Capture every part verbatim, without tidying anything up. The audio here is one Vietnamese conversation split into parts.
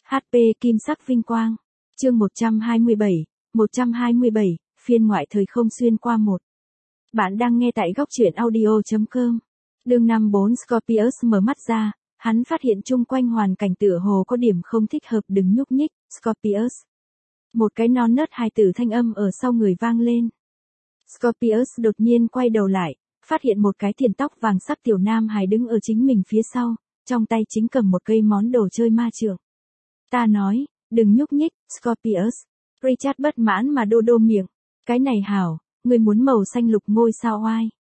hát pê Kim sắc vinh quang. Chương một trăm hai mươi bảy, một trăm hai mươi bảy, phiên ngoại thời không xuyên qua một. Bạn đang nghe tại góc truyện audio chấm com. Đường năm bốn Scorpius mở mắt ra, hắn phát hiện chung quanh hoàn cảnh tựa hồ có điểm không thích hợp, đừng nhúc nhích, Scorpius. Một cái non nớt hài tử thanh âm ở sau người vang lên. Scorpius đột nhiên quay đầu lại, phát hiện một cái tiền tóc vàng sắc tiểu nam hài đứng ở chính mình phía sau, trong tay chính cầm một cây món đồ chơi ma trượng. Ta nói, đừng nhúc nhích, Scorpius. Richard bất mãn mà đô đô miệng. Cái này hảo, người muốn màu xanh lục ngôi sao oai.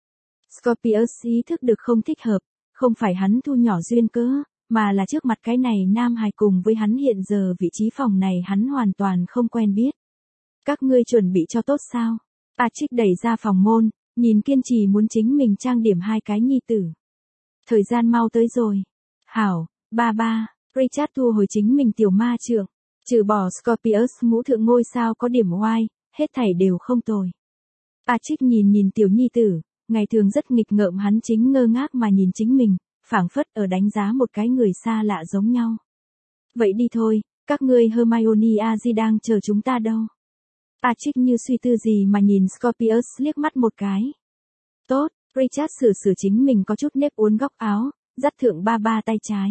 Scorpius ý thức được không thích hợp, không phải hắn thu nhỏ duyên cớ, mà là trước mặt cái này nam hài cùng với hắn hiện giờ vị trí phòng này hắn hoàn toàn không quen biết. Các ngươi chuẩn bị cho tốt sao? Patrick đẩy ra phòng môn, nhìn kiên trì muốn chính mình trang điểm hai cái nhi tử. Thời gian mau tới rồi. Hảo, ba ba. Richard thu hồi chính mình tiểu ma trượng, trừ bỏ Scorpius mũ thượng ngôi sao có điểm oai, hết thảy đều không tồi. Patrick nhìn nhìn tiểu nhi tử, ngày thường rất nghịch ngợm hắn chính ngơ ngác mà nhìn chính mình, phảng phất ở đánh giá một cái người xa lạ giống nhau. Vậy đi thôi, các ngươi Hermione Azi đang chờ chúng ta đâu. Patrick như suy tư gì mà nhìn Scorpius liếc mắt một cái. Tốt, Richard sửa sửa chính mình có chút nếp uốn góc áo, dắt thượng ba ba tay trái.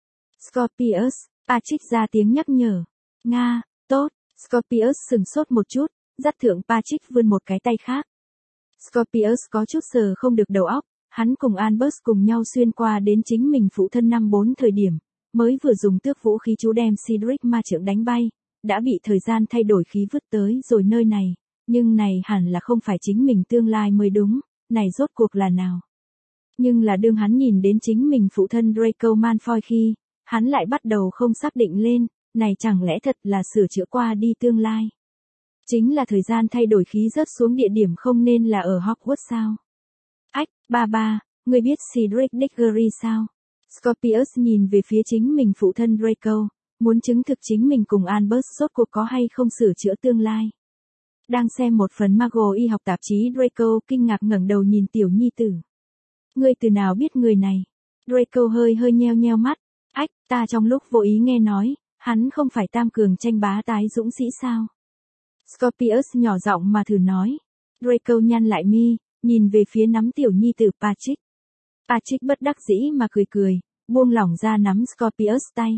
Scorpius, Patrick ra tiếng nhắc nhở. Nga, tốt, Scorpius sừng sốt một chút, dắt thượng Patrick vươn một cái tay khác. Scorpius có chút sờ không được đầu óc, hắn cùng Albus cùng nhau xuyên qua đến chính mình phụ thân năm bốn thời điểm, mới vừa dùng tước vũ khí chú đem Cedric ma trượng đánh bay, đã bị thời gian thay đổi khí vứt tới rồi nơi này, nhưng này hẳn là không phải chính mình tương lai mới đúng, này rốt cuộc là nào. Nhưng là đương hắn nhìn đến chính mình phụ thân Draco Malfoy khi, hắn lại bắt đầu không xác định lên, này chẳng lẽ thật là sửa chữa qua đi tương lai. Chính là thời gian thay đổi khí rớt xuống địa điểm không nên là ở Hogwarts sao? Ách, ba ba, ngươi biết Cedric Diggory sao? Scorpius nhìn về phía chính mình phụ thân Draco, muốn chứng thực chính mình cùng Albus rốt cuộc có hay không sửa chữa tương lai. Đang xem một phần Mago y học tạp chí, Draco kinh ngạc ngẩng đầu nhìn tiểu nhi tử. Ngươi từ nào biết người này? Draco hơi hơi nheo nheo mắt. Ách, ta trong lúc vô ý nghe nói, hắn không phải tam cường tranh bá tái dũng sĩ sao? Scorpius nhỏ giọng mà thử nói. Draco nhăn lại mi, nhìn về phía nắm tiểu nhi tử Patrick. Patrick bất đắc dĩ mà cười cười, buông lỏng ra nắm Scorpius tay.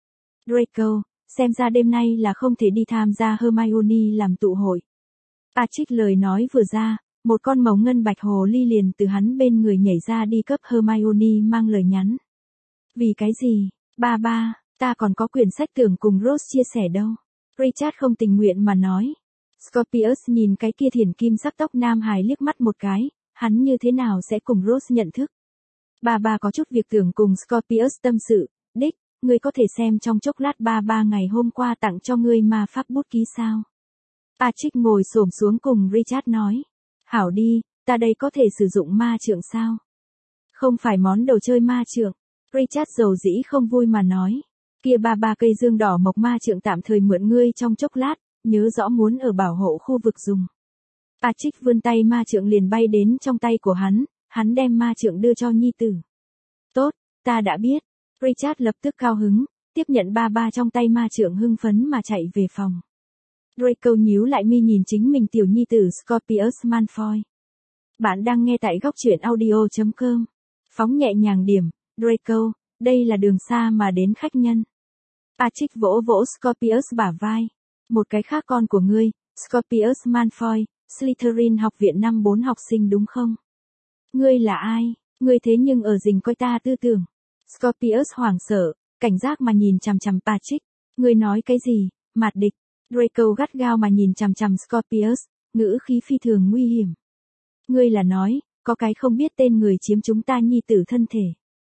Draco, xem ra đêm nay là không thể đi tham gia Hermione làm tụ hội. Patrick lời nói vừa ra, một con màu ngân bạch hồ ly liền từ hắn bên người nhảy ra đi cấp Hermione mang lời nhắn. Vì cái gì, ba ba, ta còn có quyển sách tưởng cùng Rose chia sẻ đâu. Richard không tình nguyện mà nói. Scorpius nhìn cái kia thiển kim sắc tóc nam hài liếc mắt một cái, hắn như thế nào sẽ cùng Rose nhận thức. Ba ba có chút việc tưởng cùng Scorpius tâm sự, đích, ngươi có thể xem trong chốc lát ba ba ngày hôm qua tặng cho ngươi ma pháp bút ký sao. Patrick ngồi xổm xuống cùng Richard nói. Hảo đi, ta đây có thể sử dụng ma trượng sao? Không phải món đồ chơi ma trượng. Richard dầu dĩ không vui mà nói. Kia ba ba cây dương đỏ mộc ma trượng tạm thời mượn ngươi trong chốc lát, nhớ rõ muốn ở bảo hộ khu vực dùng. Patrick vươn tay ma trượng liền bay đến trong tay của hắn, hắn đem ma trượng đưa cho nhi tử. Tốt, ta đã biết. Richard lập tức cao hứng, tiếp nhận ba ba trong tay ma trượng hưng phấn mà chạy về phòng. Draco nhíu lại mi nhìn chính mình tiểu nhi tử Scorpius Malfoy. Bạn đang nghe tại góc truyện audio chấm com. Phóng nhẹ nhàng điểm, Draco, đây là đường xa mà đến khách nhân. Patrick vỗ vỗ Scorpius bả vai. Một cái khác con của ngươi, Scorpius Malfoy, Slytherin học viện năm bốn học sinh đúng không? Ngươi là ai? Ngươi thế nhưng ở rình coi ta tư tưởng. Scorpius hoảng sợ, cảnh giác mà nhìn chằm chằm Patrick. Ngươi nói cái gì, mạt địch? Draco gắt gao mà nhìn chằm chằm Scorpius, ngữ khí phi thường nguy hiểm. Ngươi là nói, có cái không biết tên người chiếm chúng ta nhi tử thân thể.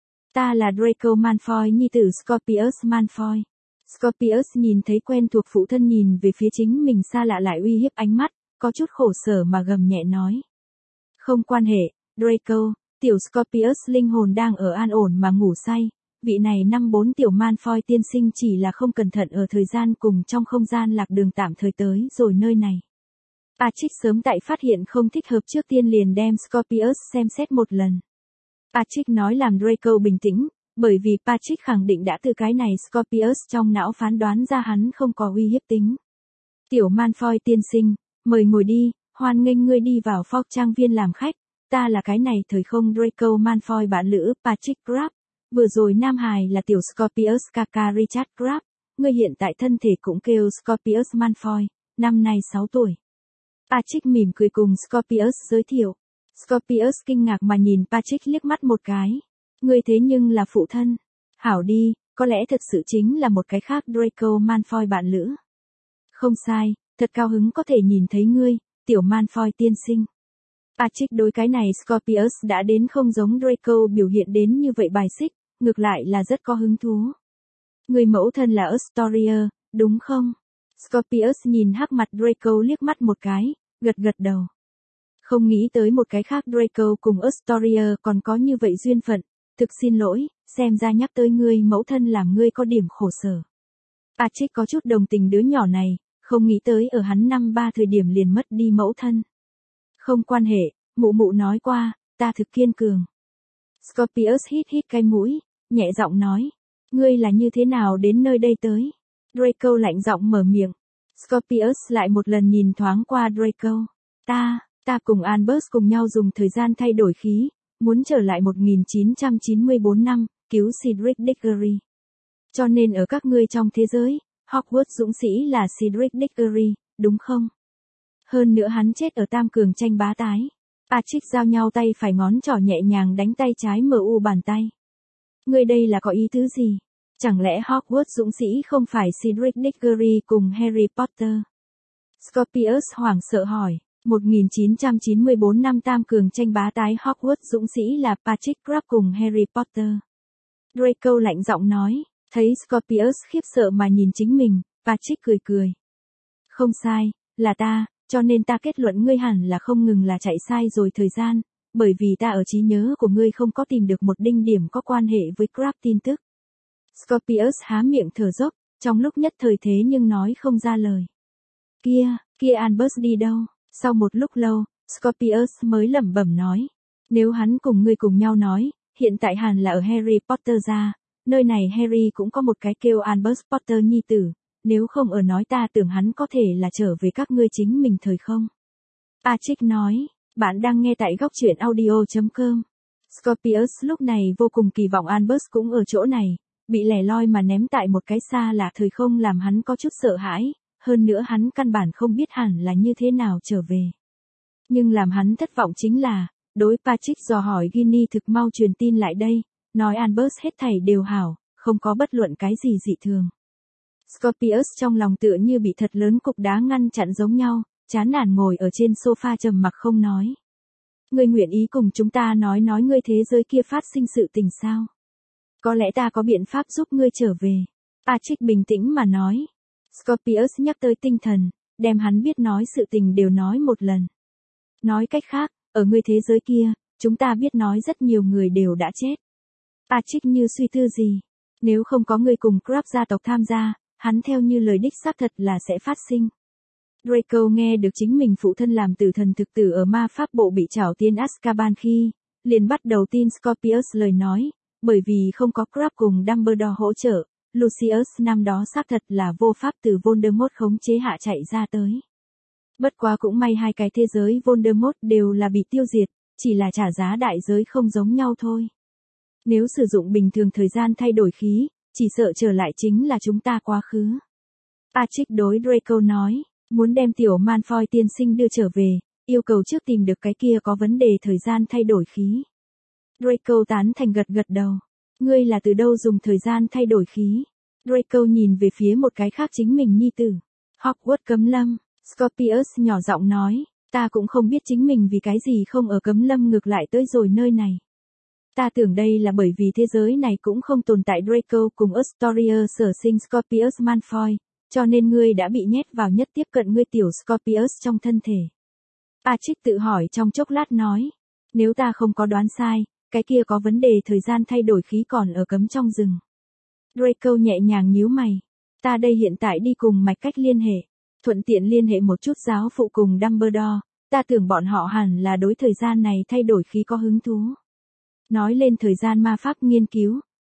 Ta là Draco Malfoy, nhi tử Scorpius Malfoy. Scorpius nhìn thấy quen thuộc phụ thân nhìn về phía chính mình xa lạ lại uy hiếp ánh mắt, có chút khổ sở mà gầm nhẹ nói. Không quan hệ, Draco, tiểu Scorpius linh hồn đang ở an ổn mà ngủ say. Vị này năm bốn tiểu Malfoy tiên sinh chỉ là không cẩn thận ở thời gian cùng trong không gian lạc đường tạm thời tới rồi nơi này. Patrick sớm tại phát hiện không thích hợp trước tiên liền đem Scorpius xem xét một lần. Patrick nói làm Draco bình tĩnh, bởi vì Patrick khẳng định đã từ cái này Scorpius trong não phán đoán ra hắn không có uy hiếp tính. Tiểu Malfoy tiên sinh, mời ngồi đi, hoan nghênh ngươi đi vào Fogg trang viên làm khách, ta là cái này thời không Draco Malfoy bạn lữ Patrick Crabbe, vừa rồi Nam Hải là tiểu Scorpius Kaka Richard Crabbe, ngươi hiện tại thân thể cũng kêu Scorpius Malfoy, năm nay sáu tuổi. Patrick mỉm cười cùng Scorpius giới thiệu. Scorpius kinh ngạc mà nhìn Patrick liếc mắt một cái. Ngươi thế nhưng là phụ thân. Hảo đi, có lẽ thật sự chính là một cái khác Draco Malfoy bạn lữ. Không sai, thật cao hứng có thể nhìn thấy ngươi, tiểu Malfoy tiên sinh. Patrick đối cái này Scorpius đã đến không giống Draco biểu hiện đến như vậy bài xích, ngược lại là rất có hứng thú. Người mẫu thân là Astoria, đúng không? Scorpius nhìn hắc mặt Draco liếc mắt một cái, gật gật đầu. Không nghĩ tới một cái khác Draco cùng Astoria còn có như vậy duyên phận, thực xin lỗi, xem ra nhắc tới ngươi mẫu thân làm ngươi có điểm khổ sở. Patrick có chút đồng tình đứa nhỏ này, không nghĩ tới ở hắn năm ba thời điểm liền mất đi mẫu thân. Không quan hệ, mụ mụ nói qua, ta thực kiên cường. Scorpius hít hít cái mũi, nhẹ giọng nói, ngươi là như thế nào đến nơi đây tới? Draco lạnh giọng mở miệng. Scorpius lại một lần nhìn thoáng qua Draco. Ta, ta cùng Albus cùng nhau dùng thời gian thay đổi khí, muốn trở lại một nghìn chín trăm chín mươi tư năm, cứu Cedric Diggory. Cho nên ở các ngươi trong thế giới, Hogwarts dũng sĩ là Cedric Diggory, đúng không? Hơn nữa hắn chết ở tam cường tranh bá tái. Patrick giao nhau tay phải ngón trỏ nhẹ nhàng đánh tay trái mờ u bàn tay. Ngươi đây là có ý tứ gì? Chẳng lẽ Hogwarts dũng sĩ không phải Cedric Diggory cùng Harry Potter? Scorpius hoảng sợ hỏi. một nghìn chín trăm chín mươi tư năm tam cường tranh bá tái Hogwarts dũng sĩ là Patrick Crabbe cùng Harry Potter. Draco lạnh giọng nói, thấy Scorpius khiếp sợ mà nhìn chính mình, Patrick cười cười. Không sai, là ta, cho nên ta kết luận ngươi hẳn là không ngừng là chạy sai rồi thời gian, bởi vì ta ở trí nhớ của ngươi không có tìm được một đinh điểm có quan hệ với Crabbe tin tức. Scorpius há miệng thở dốc, trong lúc nhất thời thế nhưng nói không ra lời. Kia, kia Albus đi đâu? Sau một lúc lâu, Scorpius mới lẩm bẩm nói. Nếu hắn cùng ngươi cùng nhau nói, hiện tại hẳn là ở Harry Potter ra, nơi này Harry cũng có một cái kêu Albus Potter nhi tử, nếu không ở nói ta tưởng hắn có thể là trở về các ngươi chính mình thời không. Patrick nói, bạn đang nghe tại góc truyện audio chấm com. Scorpius lúc này vô cùng kỳ vọng Albus cũng ở chỗ này, bị lẻ loi mà ném tại một cái xa lạ thời không làm hắn có chút sợ hãi, hơn nữa hắn căn bản không biết hẳn là như thế nào trở về. Nhưng làm hắn thất vọng chính là, đối Patrick dò hỏi Ginny thực mau truyền tin lại đây, nói Albus hết thảy đều hảo, không có bất luận cái gì dị thường. Scorpius trong lòng tựa như bị thật lớn cục đá ngăn chặn giống nhau, chán nản ngồi ở trên sofa trầm mặc không nói. Ngươi nguyện ý cùng chúng ta nói nói ngươi thế giới kia phát sinh sự tình sao? Có lẽ ta có biện pháp giúp ngươi trở về. Patrick bình tĩnh mà nói. Scorpius nhắc tới tinh thần, đem hắn biết nói sự tình đều nói một lần. Nói cách khác, ở ngươi thế giới kia, chúng ta biết nói rất nhiều người đều đã chết. Patrick như suy tư gì? Nếu không có người cùng Crabbe gia tộc tham gia, hắn theo như lời đích xác thật là sẽ phát sinh. Draco nghe được chính mình phụ thân làm tử thần thực tử ở ma pháp bộ bị trảo tiên Azkaban khi, liền bắt đầu tin Scorpius lời nói, bởi vì không có Crabbe cùng Dumbledore hỗ trợ, Lucius năm đó xác thật là vô pháp từ Voldemort khống chế hạ chạy ra tới. Bất quá cũng may hai cái thế giới Voldemort đều là bị tiêu diệt, chỉ là trả giá đại giới không giống nhau thôi. Nếu sử dụng bình thường thời gian thay đổi khí, chỉ sợ trở lại chính là chúng ta quá khứ. Patrick đối Draco nói, muốn đem tiểu Malfoy tiên sinh đưa trở về, yêu cầu trước tìm được cái kia có vấn đề thời gian thay đổi khí. Draco tán thành gật gật đầu. Ngươi là từ đâu dùng thời gian thay đổi khí? Draco nhìn về phía một cái khác chính mình nhi tử. Hogwarts cấm lâm. Scorpius nhỏ giọng nói, ta cũng không biết chính mình vì cái gì không ở cấm lâm ngược lại tới rồi nơi này. Ta tưởng đây là bởi vì thế giới này cũng không tồn tại Draco cùng Astoria sở sinh Scorpius Malfoy, cho nên ngươi đã bị nhét vào nhất tiếp cận ngươi tiểu Scorpius trong thân thể. Patrick tự hỏi trong chốc lát nói, nếu ta không có đoán sai, cái kia có vấn đề thời gian thay đổi khí còn ở cấm trong rừng. Draco nhẹ nhàng nhíu mày, ta đây hiện tại đi cùng mạch cách liên hệ, thuận tiện liên hệ một chút giáo phụ cùng Dumbledore, ta tưởng bọn họ hẳn là đối thời gian này thay đổi khí có hứng thú. Nói lên thời gian ma pháp nghiên cứu,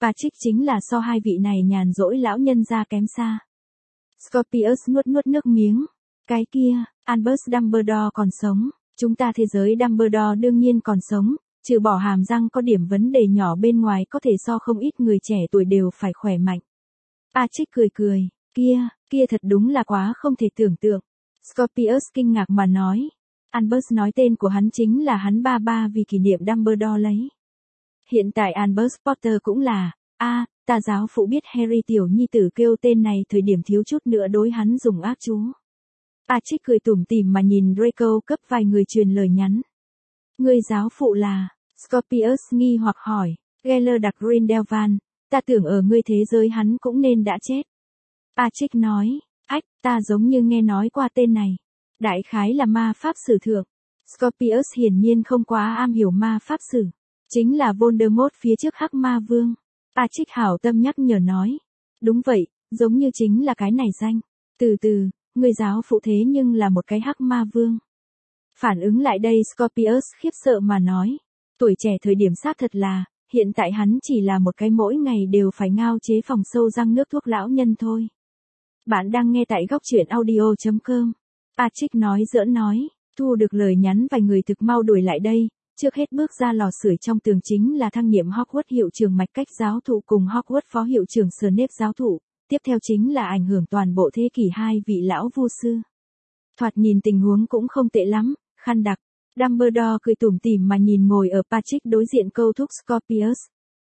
Patrick chính là so hai vị này nhàn rỗi lão nhân ra kém xa. Scorpius nuốt nuốt nước miếng. Cái kia, Albus Dumbledore còn sống, chúng ta thế giới Dumbledore đương nhiên còn sống, trừ bỏ hàm răng có điểm vấn đề nhỏ bên ngoài có thể so không ít người trẻ tuổi đều phải khỏe mạnh. Patrick cười cười, kia, kia thật đúng là quá không thể tưởng tượng. Scorpius kinh ngạc mà nói. Albus nói tên của hắn chính là hắn ba ba vì kỷ niệm Dumbledore lấy. Hiện tại Albus Potter cũng là, a à, ta giáo phụ biết Harry tiểu nhi tử kêu tên này thời điểm thiếu chút nữa đối hắn dùng ác chú. Patrick cười tủm tỉm mà nhìn Draco cấp vài người truyền lời nhắn. Người giáo phụ là, Scorpius nghi hoặc hỏi, Gellert Grindelwald, ta tưởng ở ngươi thế giới hắn cũng nên đã chết. Patrick nói, ách, ta giống như nghe nói qua tên này. Đại khái là ma pháp sử thượng. Scorpius hiển nhiên không quá am hiểu ma pháp sử. Chính là Voldemort phía trước Hắc Ma Vương. Patrick hảo tâm nhắc nhở nói. Đúng vậy, giống như chính là cái này danh. Từ từ, người giáo phụ thế nhưng là một cái Hắc Ma Vương. Phản ứng lại đây Scorpius khiếp sợ mà nói. Tuổi trẻ thời điểm xác thật là, hiện tại hắn chỉ là một cái mỗi ngày đều phải ngao chế phòng sâu răng nước thuốc lão nhân thôi. Bạn đang nghe tại góc truyện audio chấm com. Patrick nói giỡn nói, thu được lời nhắn vài người thực mau đuổi lại đây, trước hết bước ra lò sưởi trong tường chính là thăng nhiệm Hogwarts hiệu trưởng Mạch Cách giáo thụ cùng Hogwarts phó hiệu trưởng Snape giáo thụ, tiếp theo chính là ảnh hưởng toàn bộ thế kỷ hai vị lão vu sư. Thoạt nhìn tình huống cũng không tệ lắm, khăn đặc, Dumbledore cười tủm tỉm mà nhìn ngồi ở Patrick đối diện câu thúc Scorpius.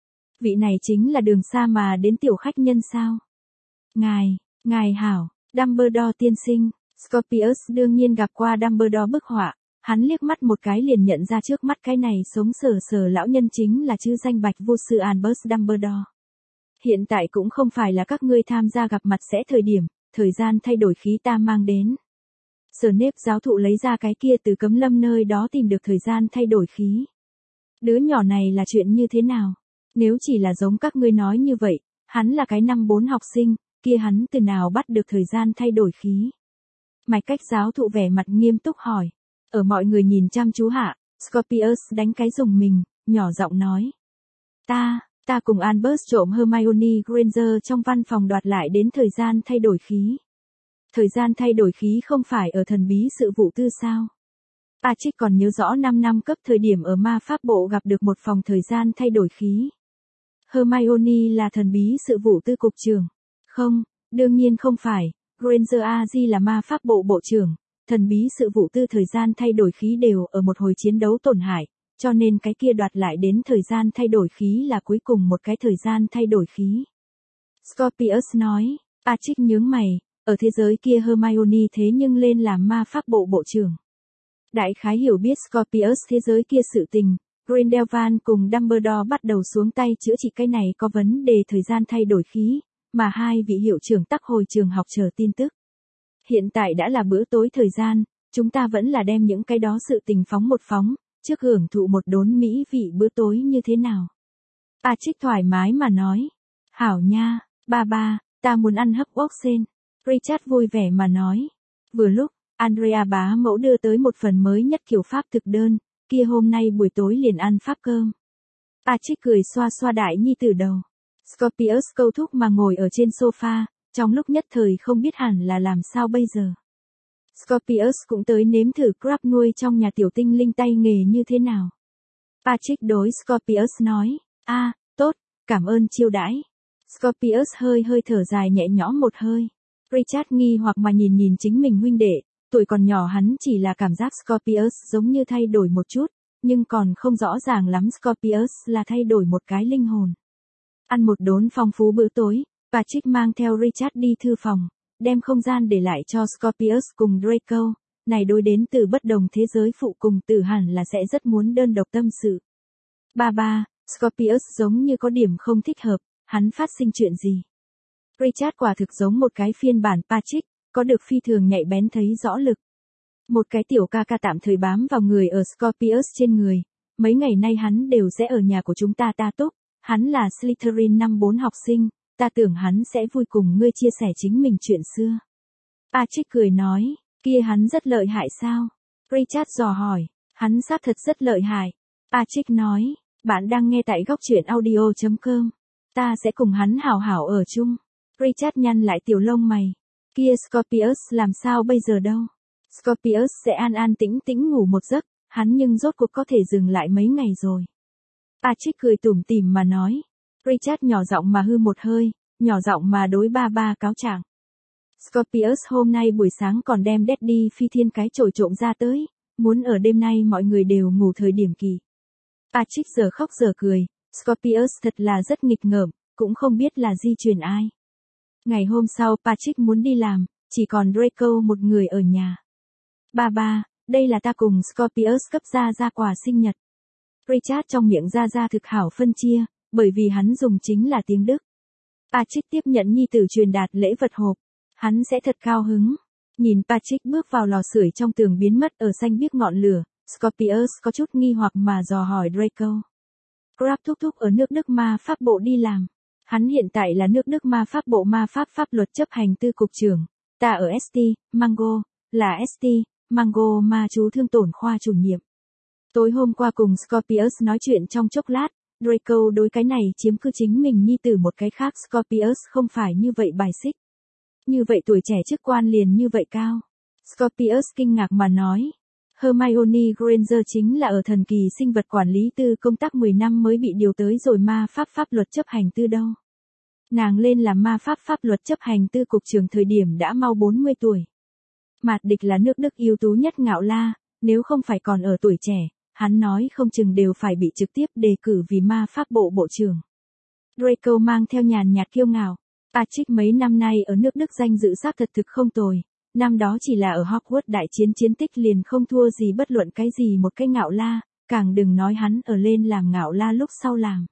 Vị này chính là đường xa mà đến tiểu khách nhân sao? Ngài, ngài hảo, Dumbledore tiên sinh. Scorpius đương nhiên gặp qua Dumbledore bức họa, hắn liếc mắt một cái liền nhận ra trước mắt cái này sống sờ sờ lão nhân chính là chữ danh bạch vô sư Albus Dumbledore. Hiện tại cũng không phải là các ngươi tham gia gặp mặt sẽ thời điểm, thời gian thay đổi khí ta mang đến. Snape giáo thụ lấy ra cái kia từ cấm lâm nơi đó tìm được thời gian thay đổi khí. Đứa nhỏ này là chuyện như thế nào? Nếu chỉ là giống các ngươi nói như vậy, hắn là cái năm bốn học sinh, kia hắn từ nào bắt được thời gian thay đổi khí? Mạch Cách giáo thụ vẻ mặt nghiêm túc hỏi. Ở mọi người nhìn chăm chú hạ, Scorpius đánh cái rùng mình, nhỏ giọng nói. Ta, ta cùng Albus trộm Hermione Granger trong văn phòng đoạt lại đến thời gian thay đổi khí. Thời gian thay đổi khí không phải ở thần bí sự vụ tư sao? Patrick còn nhớ rõ năm năm cấp thời điểm ở ma pháp bộ gặp được một phòng thời gian thay đổi khí. Hermione là thần bí sự vụ tư cục trưởng. Không, đương nhiên không phải. Granger a gi là ma pháp bộ bộ trưởng, thần bí sự vụ tư thời gian thay đổi khí đều ở một hồi chiến đấu tổn hại, cho nên cái kia đoạt lại đến thời gian thay đổi khí là cuối cùng một cái thời gian thay đổi khí. Scorpius nói, Patrick nhướng mày, ở thế giới kia Hermione thế nhưng lên làm ma pháp bộ bộ trưởng. Đại khái hiểu biết Scorpius thế giới kia sự tình, Grindelwald cùng Dumbledore bắt đầu xuống tay chữa trị cái này có vấn đề thời gian thay đổi khí. Mà hai vị hiệu trưởng tắc hồi trường học chờ tin tức. Hiện tại đã là bữa tối thời gian, chúng ta vẫn là đem những cái đó sự tình phóng một phóng, trước hưởng thụ một đốn mỹ vị bữa tối như thế nào. Patrick thoải mái mà nói. Hảo nha, ba ba, ta muốn ăn hấp ốc sen. Richard vui vẻ mà nói. Vừa lúc, Andrea bá mẫu đưa tới một phần mới nhất kiểu pháp thực đơn, kia hôm nay buổi tối liền ăn pháp cơm. Patrick cười xoa xoa đại nhi tử đầu. Scorpius câu thúc mà ngồi ở trên sofa, trong lúc nhất thời không biết hẳn là làm sao bây giờ. Scorpius cũng tới nếm thử crab nuôi trong nhà tiểu tinh linh tay nghề như thế nào. Patrick đối Scorpius nói, a, à, tốt, cảm ơn chiêu đãi. Scorpius hơi hơi thở dài nhẹ nhõm một hơi. Richard nghi hoặc mà nhìn nhìn chính mình huynh đệ, tuổi còn nhỏ hắn chỉ là cảm giác Scorpius giống như thay đổi một chút, nhưng còn không rõ ràng lắm Scorpius là thay đổi một cái linh hồn. Ăn một đốn phong phú bữa tối, Patrick mang theo Richard đi thư phòng, đem không gian để lại cho Scorpius cùng Draco, này đối đến từ bất đồng thế giới phụ cùng tử hẳn là sẽ rất muốn đơn độc tâm sự. Ba ba, Scorpius giống như có điểm không thích hợp, hắn phát sinh chuyện gì? Richard quả thực giống một cái phiên bản Patrick, có được phi thường nhạy bén thấy rõ lực. Một cái tiểu ca ca tạm thời bám vào người ở Scorpius trên người, mấy ngày nay hắn đều sẽ ở nhà của chúng ta ta túc. Hắn là Slytherin năm bốn học sinh, ta tưởng hắn sẽ vui cùng ngươi chia sẻ chính mình chuyện xưa. Patrick cười nói, kia hắn rất lợi hại sao? Richard dò hỏi, hắn xác thật rất lợi hại. Patrick nói, bạn đang nghe tại góc truyện audio chấm com. Ta sẽ cùng hắn hảo hảo ở chung. Richard nhăn lại tiểu lông mày. Kia Scorpius làm sao bây giờ đâu? Scorpius sẽ an an tĩnh tĩnh ngủ một giấc, hắn nhưng rốt cuộc có thể dừng lại mấy ngày rồi. Patrick cười tủm tỉm mà nói. Richard nhỏ giọng mà hư một hơi, nhỏ giọng mà đối ba ba cáo trạng. Scorpius hôm nay buổi sáng còn đem Daddy phi thiên cái chổi trộm ra tới, muốn ở đêm nay mọi người đều ngủ thời điểm kỳ. Patrick giờ khóc giờ cười, Scorpius thật là rất nghịch ngợm, cũng không biết là di truyền ai. Ngày hôm sau Patrick muốn đi làm, chỉ còn Draco một người ở nhà. Ba ba, đây là ta cùng Scorpius cấp ra ra quà sinh nhật. Richard trong miệng ra ra thực hảo phân chia, bởi vì hắn dùng chính là tiếng Đức. Patrick tiếp nhận nhi tử truyền đạt lễ vật hộp. Hắn sẽ thật cao hứng. Nhìn Patrick bước vào lò sưởi trong tường biến mất ở xanh biếc ngọn lửa, Scorpius có chút nghi hoặc mà dò hỏi Draco. Crab thúc thúc ở nước Đức ma pháp bộ đi làm. Hắn hiện tại là nước Đức ma pháp bộ ma pháp pháp luật chấp hành tư cục trưởng. Ta ở ét tê, Mango, là ét tê, Mango ma chú thương tổn khoa chủ nhiệm. Tối hôm qua cùng Scorpius nói chuyện trong chốc lát, Draco đối cái này chiếm cứ chính mình nhi tử một cái khác Scorpius không phải như vậy bài xích. Như vậy tuổi trẻ chức quan liền như vậy cao. Scorpius kinh ngạc mà nói. Hermione Granger chính là ở thần kỳ sinh vật quản lý tư công tác mười năm mới bị điều tới rồi ma pháp pháp luật chấp hành tư đâu. Nàng lên làm ma pháp pháp luật chấp hành tư cục trưởng thời điểm đã mau bốn mươi tuổi. Mạt Địch là nước Đức ưu tú nhất ngạo la, nếu không phải còn ở tuổi trẻ, hắn nói không chừng đều phải bị trực tiếp đề cử vì ma pháp bộ bộ trưởng. Draco mang theo nhàn nhạt kiêu ngạo. Patrick mấy năm nay ở nước Đức danh dự xác thật thực không tồi, năm đó chỉ là ở Hogwarts đại chiến chiến tích liền không thua gì bất luận cái gì một cái ngạo la, càng đừng nói hắn ở lên làm ngạo la lúc sau làm.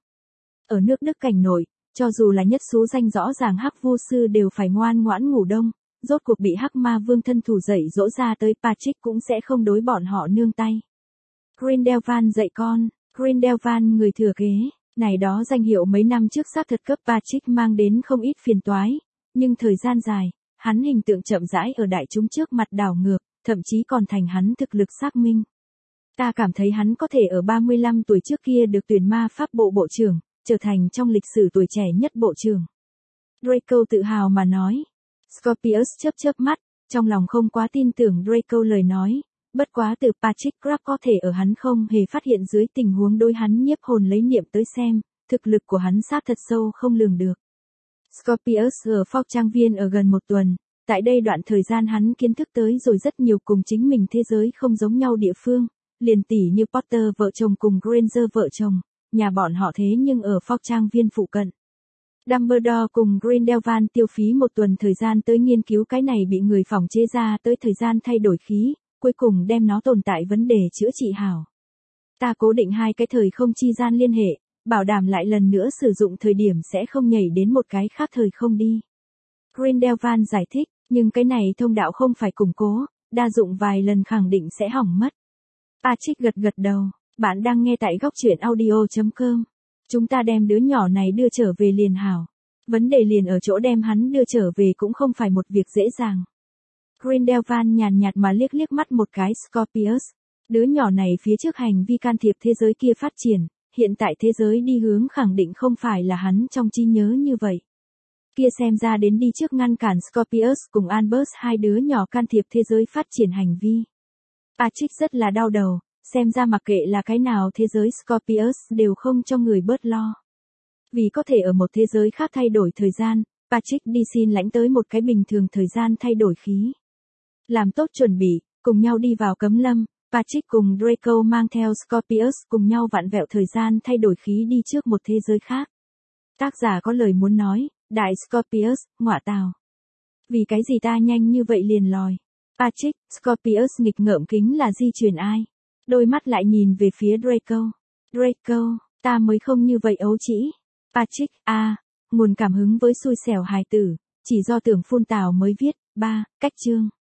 Ở nước Đức cảnh nội, cho dù là nhất số danh rõ ràng hắc vu sư đều phải ngoan ngoãn ngủ đông, rốt cuộc bị hắc ma vương thân thủ dạy dỗ ra tới Patrick cũng sẽ không đối bọn họ nương tay. Grindelwald dạy con, Grindelwald người thừa kế. Này đó danh hiệu mấy năm trước xác thật cấp Patrick mang đến không ít phiền toái, nhưng thời gian dài, hắn hình tượng chậm rãi ở đại chúng trước mặt đảo ngược, thậm chí còn thành hắn thực lực xác minh. Ta cảm thấy hắn có thể ở ba mươi lăm tuổi trước kia được tuyển ma pháp bộ bộ trưởng, trở thành trong lịch sử tuổi trẻ nhất bộ trưởng. Draco tự hào mà nói. Scorpius chớp chớp mắt, trong lòng không quá tin tưởng Draco lời nói. Bất quá từ Patrick Crabbe có thể ở hắn không hề phát hiện dưới tình huống đối hắn nhiếp hồn lấy niệm tới xem, thực lực của hắn xác thật sâu không lường được. Scorpius ở Fogg trang viên ở gần một tuần, tại đây đoạn thời gian hắn kiến thức tới rồi rất nhiều cùng chính mình thế giới không giống nhau địa phương, liền tỉ như Potter vợ chồng cùng Granger vợ chồng, nhà bọn họ thế nhưng ở Fogg trang viên phụ cận. Dumbledore cùng Grindelwald tiêu phí một tuần thời gian tới nghiên cứu cái này bị người phỏng chế ra tới thời gian thay đổi khí. Cuối cùng đem nó tồn tại vấn đề chữa trị hảo. Ta cố định hai cái thời không chi gian liên hệ, bảo đảm lại lần nữa sử dụng thời điểm sẽ không nhảy đến một cái khác thời không đi. Grindelwald giải thích, nhưng cái này thông đạo không phải củng cố, đa dụng vài lần khẳng định sẽ hỏng mất. Patrick gật gật đầu, bạn đang nghe tại góc truyện audio chấm com. Chúng ta đem đứa nhỏ này đưa trở về liền hảo. Vấn đề liền ở chỗ đem hắn đưa trở về cũng không phải một việc dễ dàng. Grindelwald nhàn nhạt mà liếc liếc mắt một cái Scorpius. Đứa nhỏ này phía trước hành vi can thiệp thế giới kia phát triển, hiện tại thế giới đi hướng khẳng định không phải là hắn trong trí nhớ như vậy. Kia xem ra đến đi trước ngăn cản Scorpius cùng Albus hai đứa nhỏ can thiệp thế giới phát triển hành vi. Patrick rất là đau đầu, xem ra mặc kệ là cái nào thế giới Scorpius đều không cho người bớt lo. Vì có thể ở một thế giới khác thay đổi thời gian, Patrick đi xin lãnh tới một cái bình thường thời gian thay đổi khí. Làm tốt chuẩn bị, cùng nhau đi vào cấm lâm, Patrick cùng Draco mang theo Scorpius cùng nhau vặn vẹo thời gian thay đổi khí đi trước một thế giới khác. Tác giả có lời muốn nói, đại Scorpius, ngọa tào. Vì cái gì ta nhanh như vậy liền lòi. Patrick, Scorpius nghịch ngợm kính là di truyền ai? Đôi mắt lại nhìn về phía Draco. Draco, ta mới không như vậy ấu trĩ. Patrick, a à, nguồn cảm hứng với xui xẻo hài tử, chỉ do tưởng phun tào mới viết. Ba, cách chương.